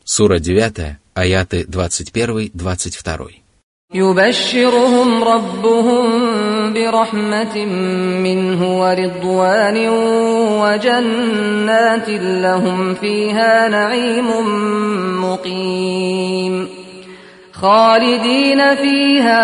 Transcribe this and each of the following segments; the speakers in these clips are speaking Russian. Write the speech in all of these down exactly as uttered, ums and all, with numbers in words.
Сура девятая, аяты двадцать один двадцать два. يبشرهم ربهم برحمة منه ورضوان وجنات لهم فيها نعيم مقيم خالدين فيها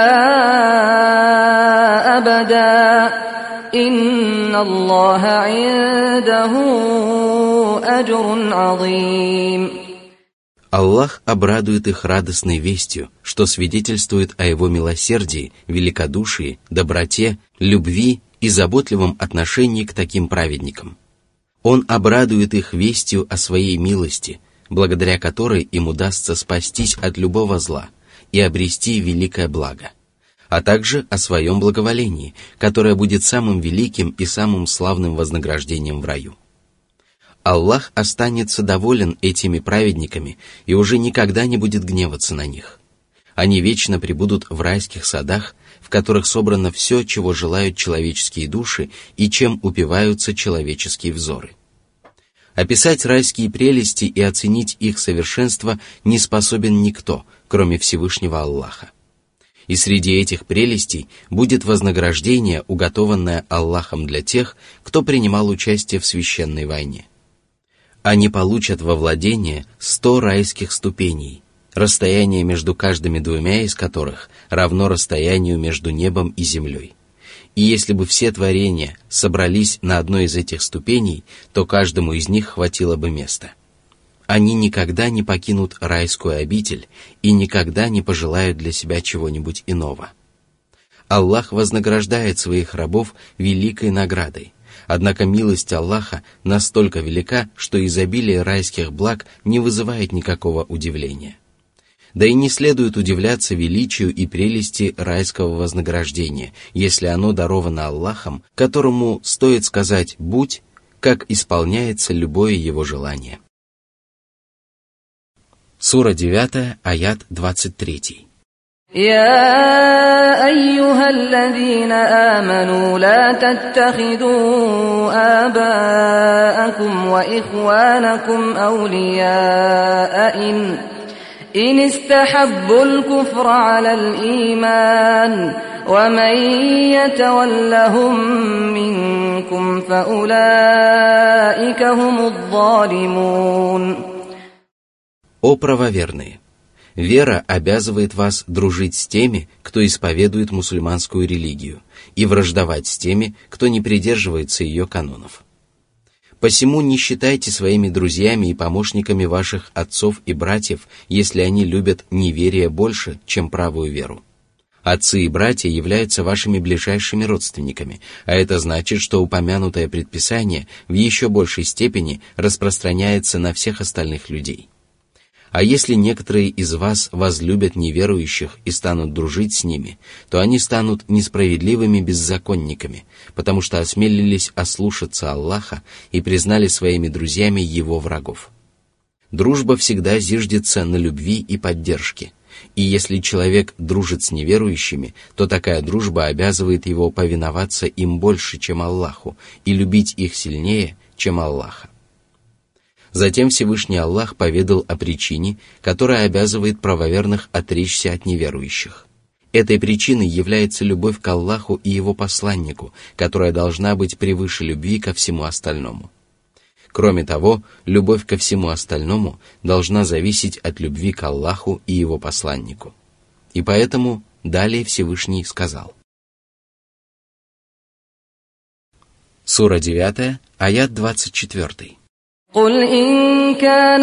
أبدا إن الله عنده أجر عظيم. Аллах обрадует их радостной вестью, что свидетельствует о Его милосердии, великодушии, доброте, любви и заботливом отношении к таким праведникам. Он обрадует их вестью о Своей милости, благодаря которой им удастся спастись от любого зла и обрести великое благо, а также о Своем благоволении, которое будет самым великим и самым славным вознаграждением в раю. Аллах останется доволен этими праведниками и уже никогда не будет гневаться на них. Они вечно пребудут в райских садах, в которых собрано все, чего желают человеческие души и чем упиваются человеческие взоры. Описать райские прелести и оценить их совершенство не способен никто, кроме Всевышнего Аллаха. И среди этих прелестей будет вознаграждение, уготованное Аллахом для тех, кто принимал участие в священной войне. Они получат во владение сто райских ступеней, расстояние между каждыми двумя из которых равно расстоянию между небом и землей. И если бы все творения собрались на одной из этих ступеней, то каждому из них хватило бы места. Они никогда не покинут райскую обитель и никогда не пожелают для себя чего-нибудь иного. Аллах вознаграждает своих рабов великой наградой. Однако милость Аллаха настолько велика, что изобилие райских благ не вызывает никакого удивления. Да и не следует удивляться величию и прелести райского вознаграждения, если оно даровано Аллахом, которому стоит сказать «будь», как исполняется любое его желание. Сура девятая, аят двадцать три. يا أيها الذين آمنوا لا تتخذوا آباءكم وإخوانكم أولياء إن, إن استحبوا الكفر على الإيمان ومن يتولهم منكم فأولئك هم الظالمون. О правоверные! Вера обязывает вас дружить с теми, кто исповедует мусульманскую религию, и враждовать с теми, кто не придерживается ее канонов. Посему не считайте своими друзьями и помощниками ваших отцов и братьев, если они любят неверие больше, чем правую веру. Отцы и братья являются вашими ближайшими родственниками, а это значит, что упомянутое предписание в еще большей степени распространяется на всех остальных людей. А если некоторые из вас возлюбят неверующих и станут дружить с ними, то они станут несправедливыми беззаконниками, потому что осмелились ослушаться Аллаха и признали своими друзьями его врагов. Дружба всегда зиждется на любви и поддержке, и если человек дружит с неверующими, то такая дружба обязывает его повиноваться им больше, чем Аллаху, и любить их сильнее, чем Аллаха. Затем Всевышний Аллах поведал о причине, которая обязывает правоверных отречься от неверующих. Этой причиной является любовь к Аллаху и Его посланнику, которая должна быть превыше любви ко всему остальному. Кроме того, любовь ко всему остальному должна зависеть от любви к Аллаху и Его посланнику. И поэтому далее Всевышний сказал. Сура девятая, аят двадцать четыре. قل إن كان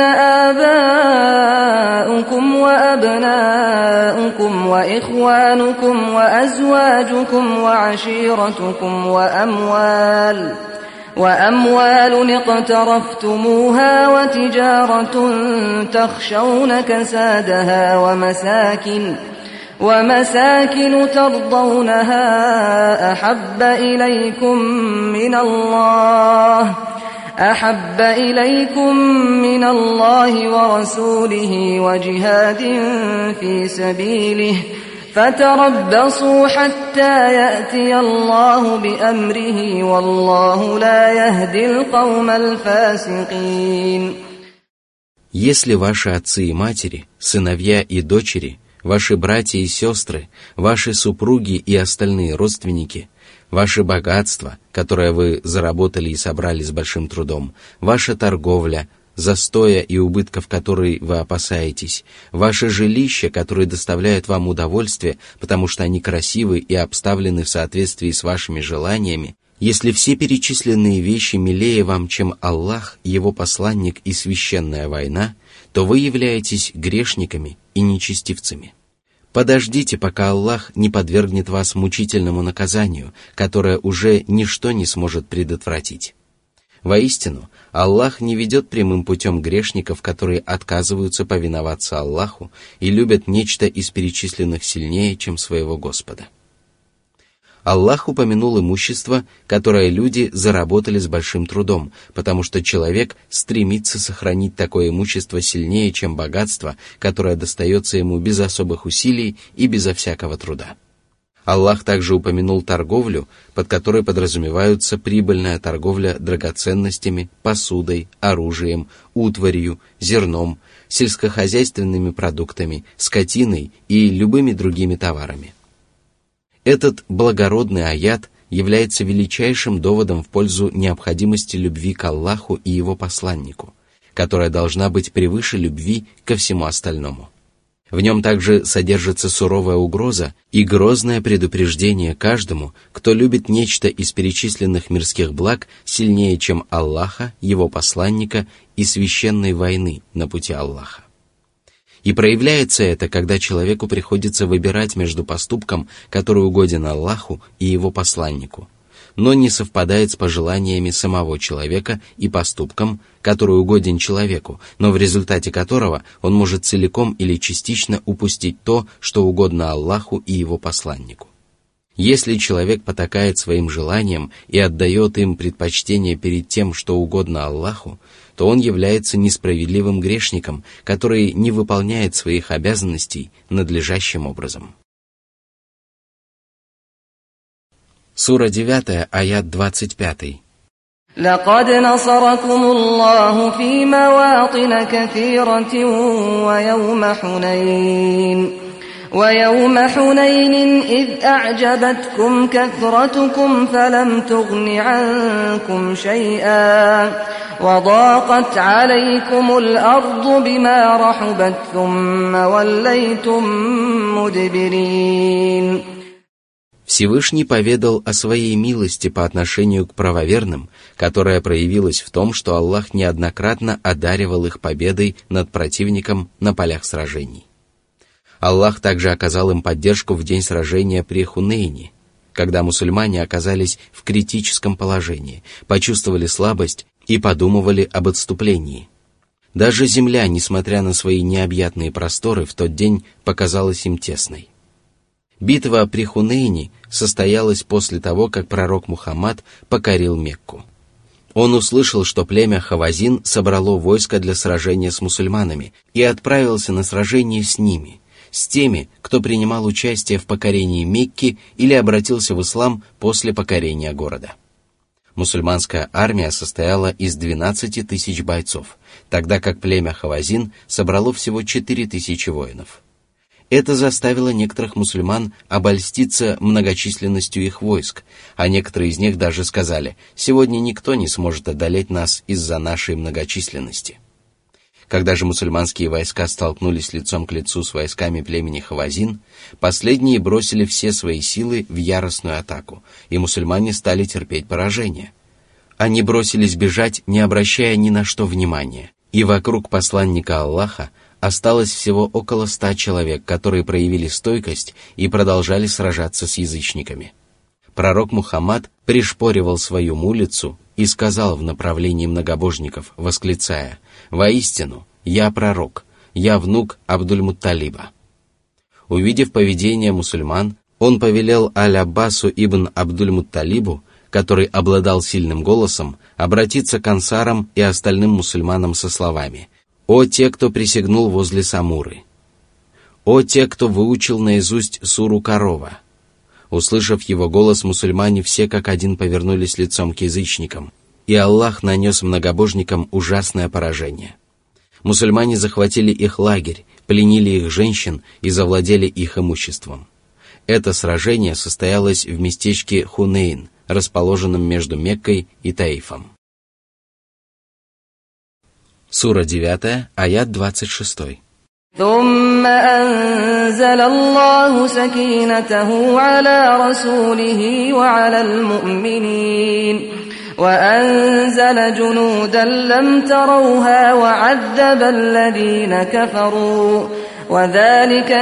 آباؤكم وأبناؤكم وإخوانكم وأزواجكم وعشيرتكم وأموال وأموال اقترفتموها وتجارة تخشون كسادها ومساكن ومساكن ترضونها أحب إليكم من الله أحب إليكم من الله ورسوله وجهاد في سبيله فتربصوا حتى يأتي الله بأمره والله لا يهدي القوم الفاسقين. Если ваши отцы и матери, сыновья и дочери, ваши братья и сестры, ваши супруги и остальные родственники, ваше богатство, которое вы заработали и собрали с большим трудом, ваша торговля, застоя и убытков, которые вы опасаетесь, ваше жилище, которое доставляет вам удовольствие, потому что они красивы и обставлены в соответствии с вашими желаниями, если все перечисленные вещи милее вам, чем Аллах, Его посланник и священная война, то вы являетесь грешниками и нечестивцами. Подождите, пока Аллах не подвергнет вас мучительному наказанию, которое уже ничто не сможет предотвратить. Воистину, Аллах не ведет прямым путем грешников, которые отказываются повиноваться Аллаху и любят нечто из перечисленных сильнее, чем своего Господа. Аллах упомянул имущество, которое люди заработали с большим трудом, потому что человек стремится сохранить такое имущество сильнее, чем богатство, которое достается ему без особых усилий и безо всякого труда. Аллах также упомянул торговлю, под которой подразумеваются прибыльная торговля драгоценностями, посудой, оружием, утварью, зерном, сельскохозяйственными продуктами, скотиной и любыми другими товарами. Этот благородный аят является величайшим доводом в пользу необходимости любви к Аллаху и Его посланнику, которая должна быть превыше любви ко всему остальному. В нем также содержится суровая угроза и грозное предупреждение каждому, кто любит нечто из перечисленных мирских благ сильнее, чем Аллаха, Его посланника и священной войны на пути Аллаха. И проявляется это, когда человеку приходится выбирать между поступком, который угоден Аллаху и Его посланнику, но не совпадает с пожеланиями самого человека и поступком, который угоден человеку, но в результате которого он может целиком или частично упустить то, что угодно Аллаху и Его посланнику. Если человек потакает своим желаниям и отдает им предпочтение перед тем, что угодно Аллаху, то он является несправедливым грешником, который не выполняет своих обязанностей надлежащим образом. Сура девять, аят двадцать пять. لقد نصركم الله في مواطن كثيرة ويوم حنين ويوم حنين إذ أعجبتكم كثرتكم فلم تغن عنكم شيئا وضاقت عليكم الأرض بما رحبت ثم وليتم مدبرين. Всевышний поведал о своей милости по отношению к правоверным, которая проявилась в том, что Аллах неоднократно одаривал их победой над противником на полях сражений. Аллах также оказал им поддержку в день сражения при Хунейне, когда мусульмане оказались в критическом положении, почувствовали слабость и подумывали об отступлении. Даже земля, несмотря на свои необъятные просторы, в тот день показалась им тесной. Битва при Хунейне состоялась после того, как пророк Мухаммад покорил Мекку. Он услышал, что племя Хавазин собрало войско для сражения с мусульманами и отправился на сражение с ними, с теми, кто принимал участие в покорении Мекки или обратился в ислам после покорения города. Мусульманская армия состояла из двенадцати тысяч бойцов, тогда как племя Хавазин собрало всего четыре тысячи воинов. Это заставило некоторых мусульман обольститься многочисленностью их войск, а некоторые из них даже сказали: «Сегодня никто не сможет одолеть нас из-за нашей многочисленности». Когда же мусульманские войска столкнулись лицом к лицу с войсками племени Хавазин, последние бросили все свои силы в яростную атаку, и мусульмане стали терпеть поражение. Они бросились бежать, не обращая ни на что внимания, и вокруг посланника Аллаха осталось всего около ста человек, которые проявили стойкость и продолжали сражаться с язычниками. Пророк Мухаммад пришпоривал свою мулицу и сказал в направлении многобожников, восклицая: «Воистину, я пророк, я внук Абдуль-Мутталиба». Увидев поведение мусульман, он повелел Аль-Аббасу ибн Абдуль-Мутталибу, который обладал сильным голосом, обратиться к ансарам и остальным мусульманам со словами: «О те, кто присягнул возле Самуры! О те, кто выучил наизусть суру Корова!» Услышав его голос, мусульмане все как один повернулись лицом к язычникам, и Аллах нанес многобожникам ужасное поражение. Мусульмане захватили их лагерь, пленили их женщин и завладели их имуществом. Это сражение состоялось в местечке Хунейн, расположенном между Меккой и Таифом. Сура девять, аят двадцать шесть. ثم أنزل الله سكينته على رسوله وعلى المؤمنين وأنزل جنودا لم تروها وعذب الذين كفروا وذلك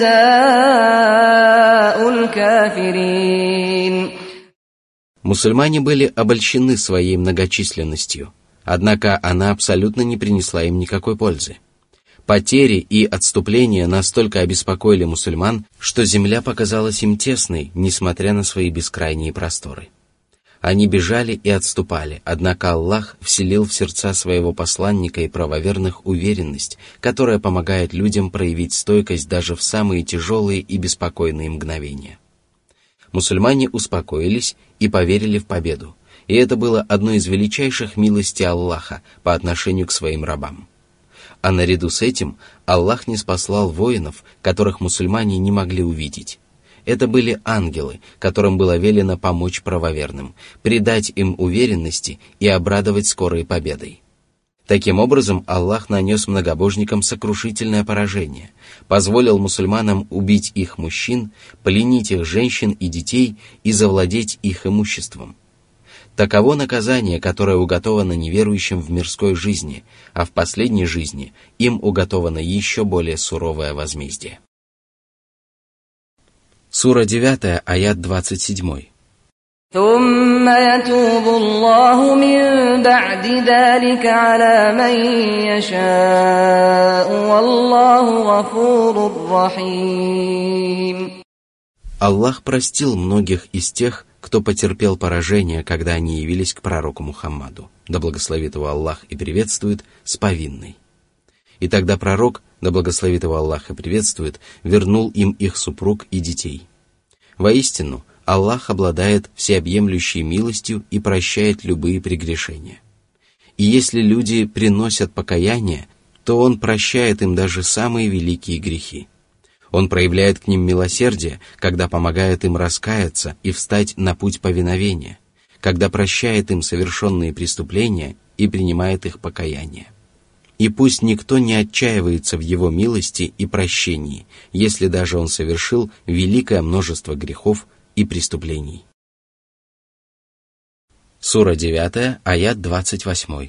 جزاء الكافرين. Мусульмане были обольщены своей многочисленностью, однако она абсолютно не принесла им никакой пользы. Потери и отступления настолько обеспокоили мусульман, что земля показалась им тесной, несмотря на свои бескрайние просторы. Они бежали и отступали, однако Аллах вселил в сердца своего посланника и правоверных уверенность, которая помогает людям проявить стойкость даже в самые тяжелые и беспокойные мгновения. Мусульмане успокоились и поверили в победу, и это было одной из величайших милостей Аллаха по отношению к своим рабам. А наряду с этим Аллах ниспослал воинов, которых мусульмане не могли увидеть. Это были ангелы, которым было велено помочь правоверным, придать им уверенности и обрадовать скорой победой. Таким образом, Аллах нанес многобожникам сокрушительное поражение, позволил мусульманам убить их мужчин, пленить их женщин и детей и завладеть их имуществом. Таково наказание, которое уготовано неверующим в мирской жизни, а в последней жизни им уготовано еще более суровое возмездие. Сура девять, аят двадцать семь. ثم يتوب الله من بعد ذلك على من يشاء والله غفور رحيم. Аллах простил многих из тех, кто потерпел поражение, когда они явились к пророку Мухаммаду, да благословит его Аллах и приветствует, с повинной. И тогда пророк, да благословит его Аллах и приветствует, вернул им их супруг и детей. Воистину, Аллах обладает всеобъемлющей милостью и прощает любые прегрешения. И если люди приносят покаяние, то Он прощает им даже самые великие грехи. Он проявляет к ним милосердие, когда помогает им раскаяться и встать на путь повиновения, когда прощает им совершенные преступления и принимает их покаяние. И пусть никто не отчаивается в Его милости и прощении, если даже он совершил великое множество грехов и преступлений. Сура девять, аят двадцать восемь.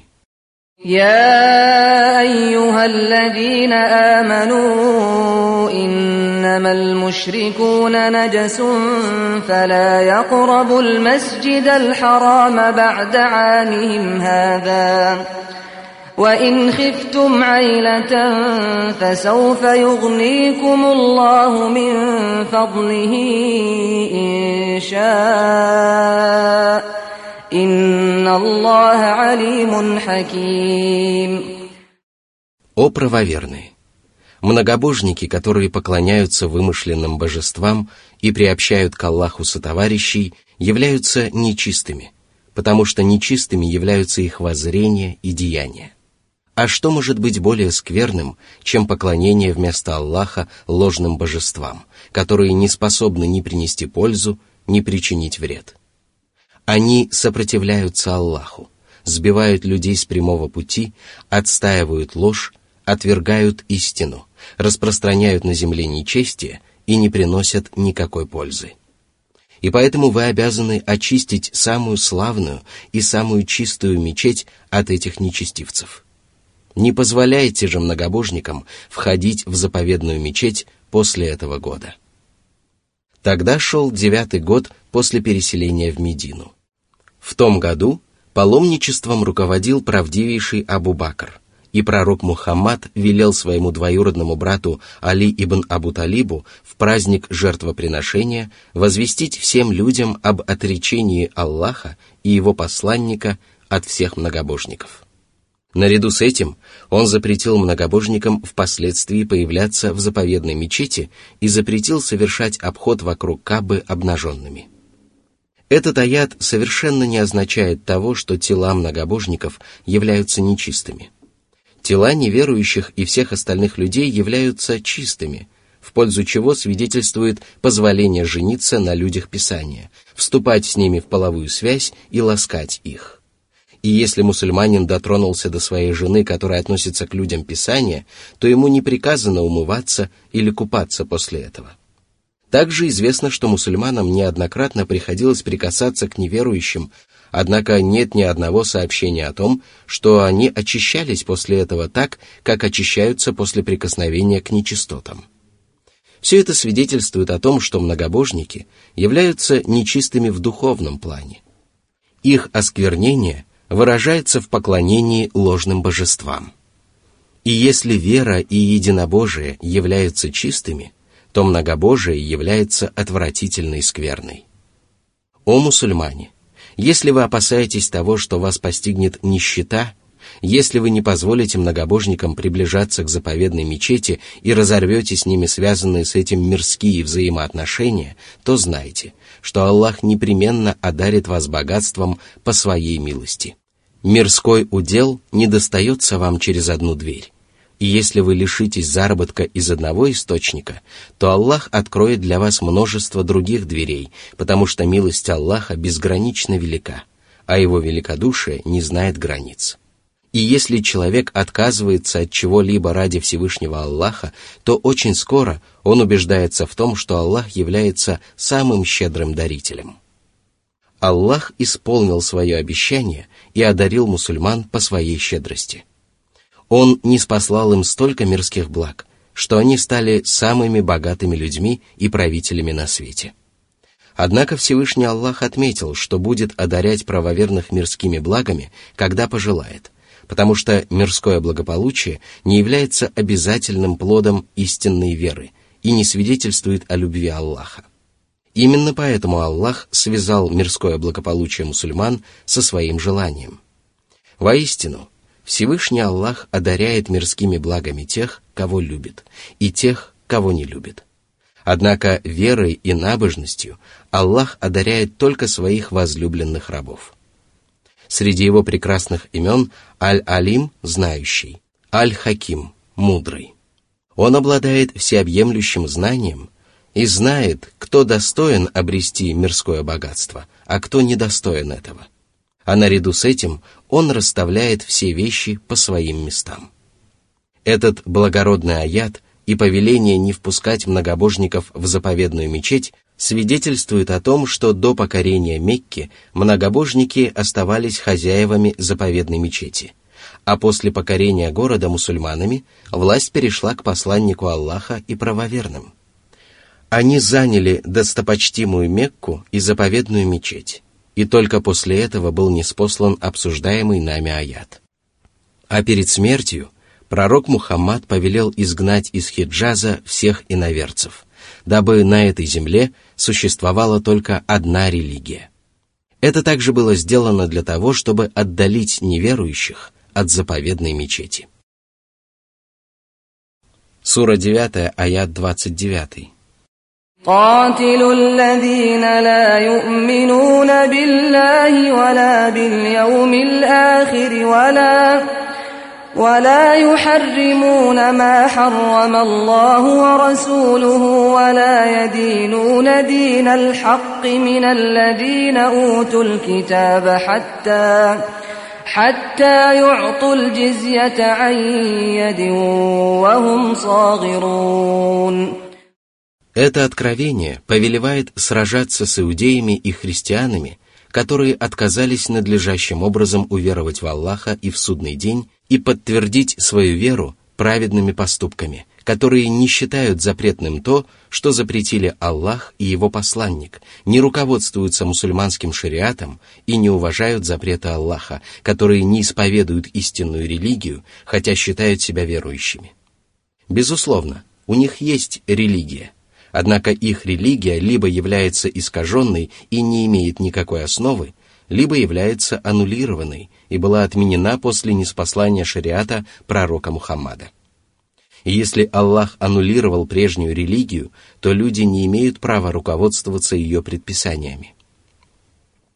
يا أيها الذين آمنوا إنما المشركون نجس فلا يقربوا المسجد الحرام بعد عامهم هذا وإن خفتم عيلة فسوف يغنيكم الله من فضله إن شاء إن الله عليم حكيم. О правоверные! Многобожники, которые поклоняются вымышленным божествам и приобщают к Аллаху сотоварищей, являются нечистыми, потому что нечистыми являются их воззрения и деяния. А что может быть более скверным, чем поклонение вместо Аллаха ложным божествам, которые не способны ни принести пользу, ни причинить вред? Они сопротивляются Аллаху, сбивают людей с прямого пути, отстаивают ложь, отвергают истину, распространяют на земле нечестие и не приносят никакой пользы. И поэтому вы обязаны очистить самую славную и самую чистую мечеть от этих нечестивцев. Не позволяйте же многобожникам входить в заповедную мечеть после этого года. Тогда шел девятый год после переселения в Медину. В том году паломничеством руководил правдивейший Абу Бакр, и пророк Мухаммад велел своему двоюродному брату Али ибн Абу Талибу в праздник жертвоприношения возвестить всем людям об отречении Аллаха и его посланника от всех многобожников. Наряду с этим он запретил многобожникам впоследствии появляться в заповедной мечети и запретил совершать обход вокруг Каабы обнаженными. Этот аят совершенно не означает того, что тела многобожников являются нечистыми. Тела неверующих и всех остальных людей являются чистыми, в пользу чего свидетельствует позволение жениться на людях Писания, вступать с ними в половую связь и ласкать их. И если мусульманин дотронулся до своей жены, которая относится к людям Писания, то ему не приказано умываться или купаться после этого. Также известно, что мусульманам неоднократно приходилось прикасаться к неверующим, однако нет ни одного сообщения о том, что они очищались после этого так, как очищаются после прикосновения к нечистотам. Все это свидетельствует о том, что многобожники являются нечистыми в духовном плане. Их осквернение выражается в поклонении ложным божествам. И если вера и единобожие являются чистыми, то многобожие является отвратительной скверной. О мусульмане! Если вы опасаетесь того, что вас постигнет нищета, если вы не позволите многобожникам приближаться к заповедной мечети и разорвете с ними связанные с этим мирские взаимоотношения, то знайте, что Аллах непременно одарит вас богатством по своей милости. Мирской удел не достается вам через одну дверь. И если вы лишитесь заработка из одного источника, то Аллах откроет для вас множество других дверей, потому что милость Аллаха безгранично велика, а его великодушие не знает границ. И если человек отказывается от чего-либо ради Всевышнего Аллаха, то очень скоро он убеждается в том, что Аллах является самым щедрым дарителем. Аллах исполнил свое обещание и одарил мусульман по своей щедрости. Он ниспослал им столько мирских благ, что они стали самыми богатыми людьми и правителями на свете. Однако Всевышний Аллах отметил, что будет одарять правоверных мирскими благами, когда пожелает, потому что мирское благополучие не является обязательным плодом истинной веры и не свидетельствует о любви Аллаха. Именно поэтому Аллах связал мирское благополучие мусульман со своим желанием. Воистину, Всевышний Аллах одаряет мирскими благами тех, кого любит, и тех, кого не любит. Однако верой и набожностью Аллах одаряет только своих возлюбленных рабов. Среди его прекрасных имен Аль-Алим – знающий, Аль-Хаким – мудрый. Он обладает всеобъемлющим знанием и знает, кто достоин обрести мирское богатство, а кто недостоин этого. А наряду с этим он расставляет все вещи по своим местам. Этот благородный аят и повеление не впускать многобожников в заповедную мечеть свидетельствует о том, что до покорения Мекки многобожники оставались хозяевами заповедной мечети, а после покорения города мусульманами власть перешла к посланнику Аллаха и правоверным. Они заняли достопочтимую Мекку и заповедную мечеть, и только после этого был ниспослан обсуждаемый нами аят. А перед смертью пророк Мухаммад повелел изгнать из Хиджаза всех иноверцев, дабы на этой земле существовала только одна религия. Это также было сделано для того, чтобы отдалить неверующих от заповедной мечети. Сура девять, аят двадцать девять. قاتلوا الذين لا يؤمنون بالله ولا باليوم الآخر ولا ولا يحرمون ما حرم الله ورسوله ولا يدينون دين الحق من الذين أوتوا الكتاب حتى حتى يعطوا الجزية عن يد وهم صاغرون. Это откровение повелевает сражаться с иудеями и христианами, которые отказались надлежащим образом уверовать в Аллаха и в судный день и подтвердить свою веру праведными поступками, которые не считают запретным то, что запретили Аллах и его посланник, не руководствуются мусульманским шариатом и не уважают запреты Аллаха, которые не исповедуют истинную религию, хотя считают себя верующими. Безусловно, у них есть религия, однако их религия либо является искаженной и не имеет никакой основы, либо является аннулированной и была отменена после ниспослания шариата пророка Мухаммада. И если Аллах аннулировал прежнюю религию, то люди не имеют права руководствоваться ее предписаниями.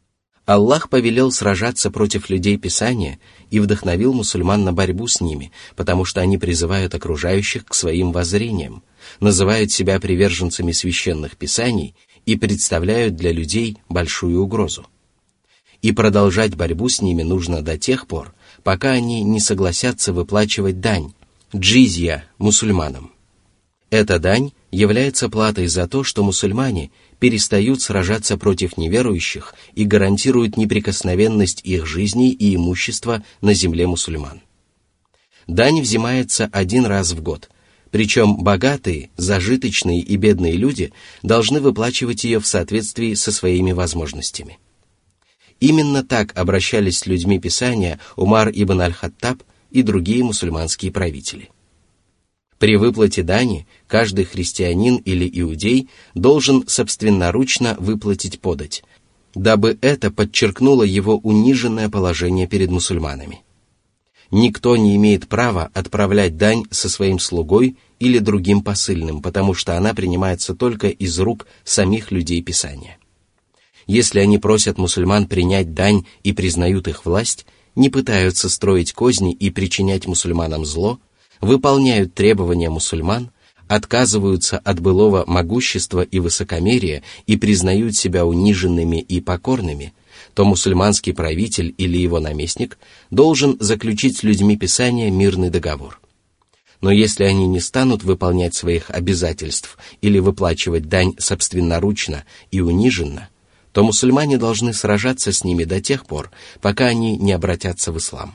Аллах повелел сражаться против людей Писания и вдохновил мусульман на борьбу с ними, потому что они призывают окружающих к своим воззрениям, называют себя приверженцами священных писаний и представляют для людей большую угрозу. И продолжать борьбу с ними нужно до тех пор, пока они не согласятся выплачивать дань, джизья, мусульманам. Эта дань является платой за то, что мусульмане перестают сражаться против неверующих и гарантируют неприкосновенность их жизней и имущества на земле мусульман. Дань взимается один раз в год, причем богатые, зажиточные и бедные люди должны выплачивать ее в соответствии со своими возможностями. Именно так обращались с людьми Писания Умар ибн аль-Хаттаб и другие мусульманские правители. При выплате дани каждый христианин или иудей должен собственноручно выплатить подать, дабы это подчеркнуло его униженное положение перед мусульманами. Никто не имеет права отправлять дань со своим слугой или другим посыльным, потому что она принимается только из рук самих людей Писания. Если они просят мусульман принять дань и признают их власть, не пытаются строить козни и причинять мусульманам зло, выполняют требования мусульман, отказываются от былого могущества и высокомерия и признают себя униженными и покорными, то мусульманский правитель или его наместник должен заключить с людьми Писания мирный договор. Но если они не станут выполнять своих обязательств или выплачивать дань собственноручно и униженно, то мусульмане должны сражаться с ними до тех пор, пока они не обратятся в ислам.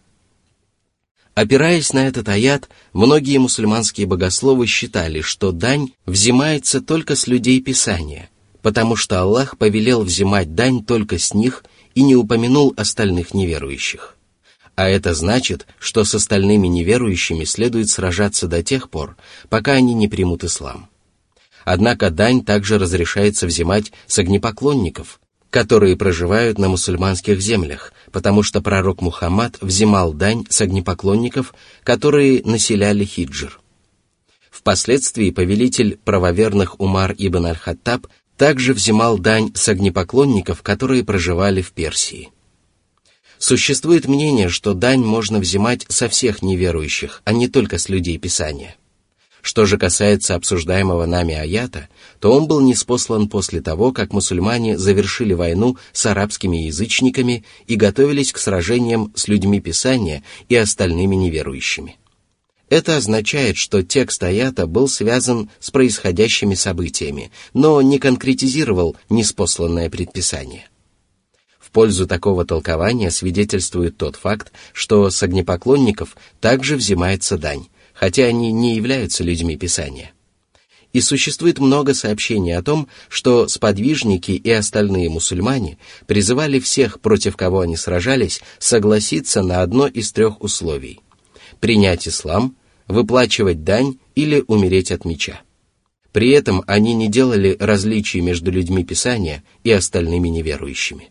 Опираясь на этот аят, многие мусульманские богословы считали, что дань взимается только с людей Писания, потому что Аллах повелел взимать дань только с них и не упомянул остальных неверующих. А это значит, что с остальными неверующими следует сражаться до тех пор, пока они не примут ислам. Однако дань также разрешается взимать с огнепоклонников, которые проживают на мусульманских землях, потому что пророк Мухаммад взимал дань с огнепоклонников, которые населяли Хиджр. Впоследствии повелитель правоверных Умар ибн аль-Хаттаб также взимал дань с огнепоклонников, которые проживали в Персии. Существует мнение, что дань можно взимать со всех неверующих, а не только с людей Писания. Что же касается обсуждаемого нами аята, то он был ниспослан после того, как мусульмане завершили войну с арабскими язычниками и готовились к сражениям с людьми Писания и остальными неверующими. Это означает, что текст аята был связан с происходящими событиями, но не конкретизировал ниспосланное предписание. В пользу такого толкования свидетельствует тот факт, что с огнепоклонников также взимается дань, хотя они не являются людьми Писания. И существует много сообщений о том, что сподвижники и остальные мусульмане призывали всех, против кого они сражались, согласиться на одно из трех условий – принять ислам, выплачивать дань или умереть от меча. При этом они не делали различий между людьми Писания и остальными неверующими.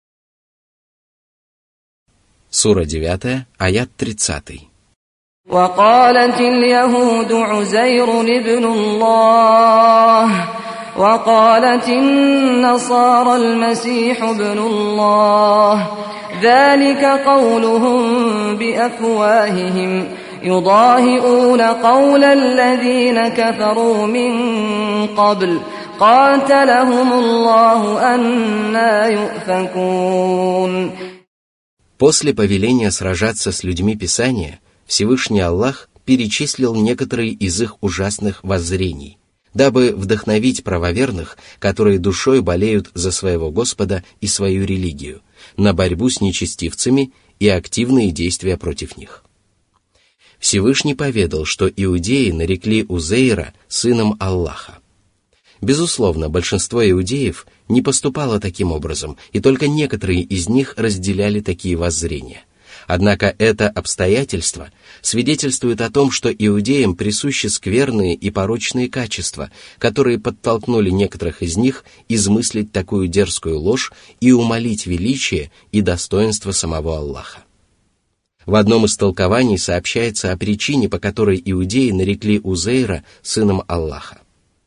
Сура девятая, аят тридцатый. وقالت اليهود عزير ابن الله وقالت النصارى المسيح ابن الله ذلك قولهم بأفواههم يضاهئون قول الذين كفروا من قبل قاتلهم الله أنى يؤفكون. После повеления сражаться с людьми Писания Всевышний Аллах перечислил некоторые из их ужасных воззрений, дабы вдохновить правоверных, которые душой болеют за своего Господа и свою религию, на борьбу с нечестивцами и активные действия против них. Всевышний поведал, что иудеи нарекли Узейра сыном Аллаха. Безусловно, большинство иудеев не поступало таким образом, и только некоторые из них разделяли такие воззрения. Однако это обстоятельство свидетельствует о том, что иудеям присущи скверные и порочные качества, которые подтолкнули некоторых из них измыслить такую дерзкую ложь и умалить величие и достоинство самого Аллаха. В одном из толкований сообщается о причине, по которой иудеи нарекли Узейра сыном Аллаха.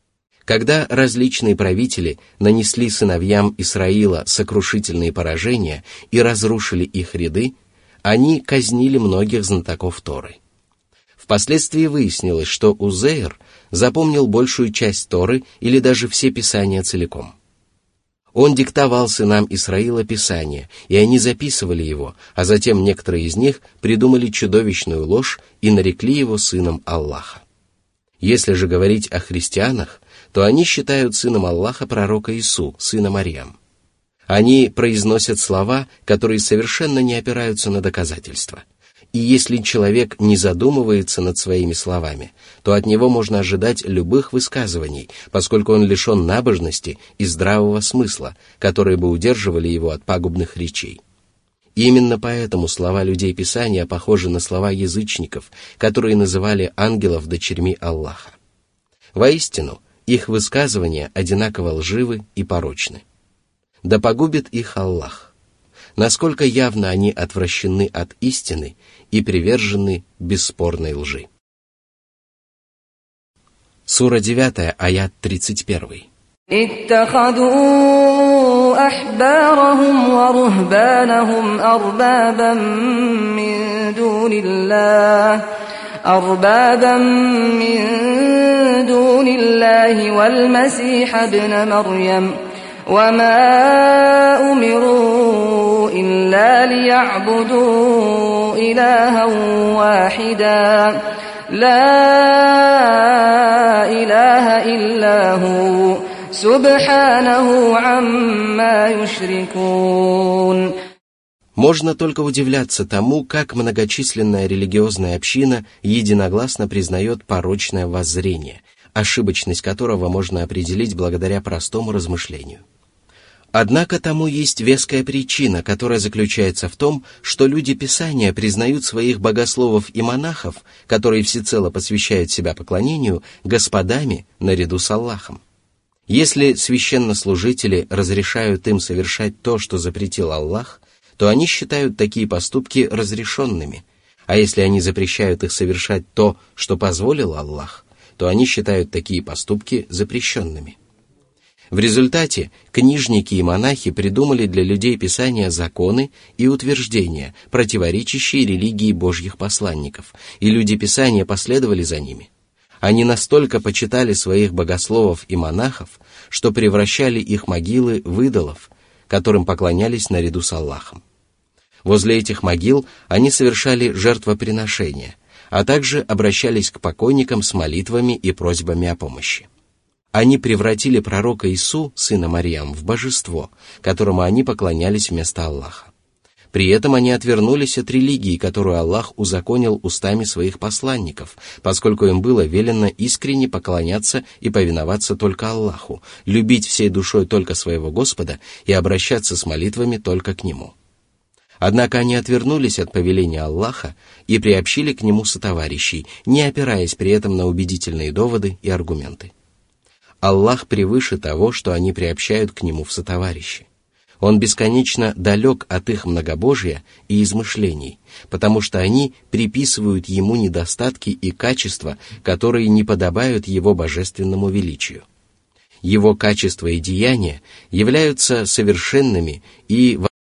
Когда различные правители нанесли сыновьям Исраила сокрушительные поражения и разрушили их ряды, они казнили многих знатоков Торы. Впоследствии выяснилось, что Узейр запомнил большую часть Торы или даже все Писания целиком. Он диктовал сынам Исраила Писание, и они записывали его, а затем некоторые из них придумали чудовищную ложь и нарекли его сыном Аллаха. Если же говорить о христианах, то они считают сыном Аллаха пророка Ису, сына Марьям. Они произносят слова, которые совершенно не опираются на доказательства. И если человек не задумывается над своими словами, то от него можно ожидать любых высказываний, поскольку он лишен набожности и здравого смысла, которые бы удерживали его от пагубных речей. Именно поэтому слова людей Писания похожи на слова язычников, которые называли ангелов дочерьми Аллаха. Воистину, их высказывания одинаково лживы и порочны. Да погубит их Аллах. Насколько явно они отвращены от истины и привержены бесспорной лжи. Сура девять, аят тридцать один. اتخذوا أحبارهم ورهبانهم أربابا من دون الله أربابا من دون الله والمسيح ابن مريم وما أمروا إلا ليعبدوا إلها واحدا لا إله إلا هو سبحانه عما يشركون. Можно только удивляться тому, как многочисленная религиозная община единогласно признает порочное воззрение, ошибочность которого можно определить благодаря простому размышлению. Однако тому есть веская причина, которая заключается в том, что люди Писания признают своих богословов и монахов, которые всецело посвящают себя поклонению, господами наряду с Аллахом. Если священнослужители разрешают им совершать то, что запретил Аллах, то они считают такие поступки разрешенными, а если они запрещают их совершать то, что позволил Аллах, то они считают такие поступки запрещенными. В результате книжники и монахи придумали для людей Писания законы и утверждения, противоречащие религии Божьих посланников, и люди Писания последовали за ними. Они настолько почитали своих богословов и монахов, что превращали их могилы в идолов, которым поклонялись наряду с Аллахом. Возле этих могил они совершали жертвоприношения, а также обращались к покойникам с молитвами и просьбами о помощи. Они превратили пророка Ису, сына Марьям, в божество, которому они поклонялись вместо Аллаха. При этом они отвернулись от религии, которую Аллах узаконил устами своих посланников, поскольку им было велено искренне поклоняться и повиноваться только Аллаху, любить всей душой только своего Господа и обращаться с молитвами только к Нему. Однако они отвернулись от повеления Аллаха и приобщили к Нему сотоварищей, не опираясь при этом на убедительные доводы и аргументы. Аллах превыше того, что они приобщают к Нему в сотоварищи. Он бесконечно далек от их многобожия и измышлений, потому что они приписывают Ему недостатки и качества, которые не подобают Его божественному величию. Его качества и деяния являются совершенными и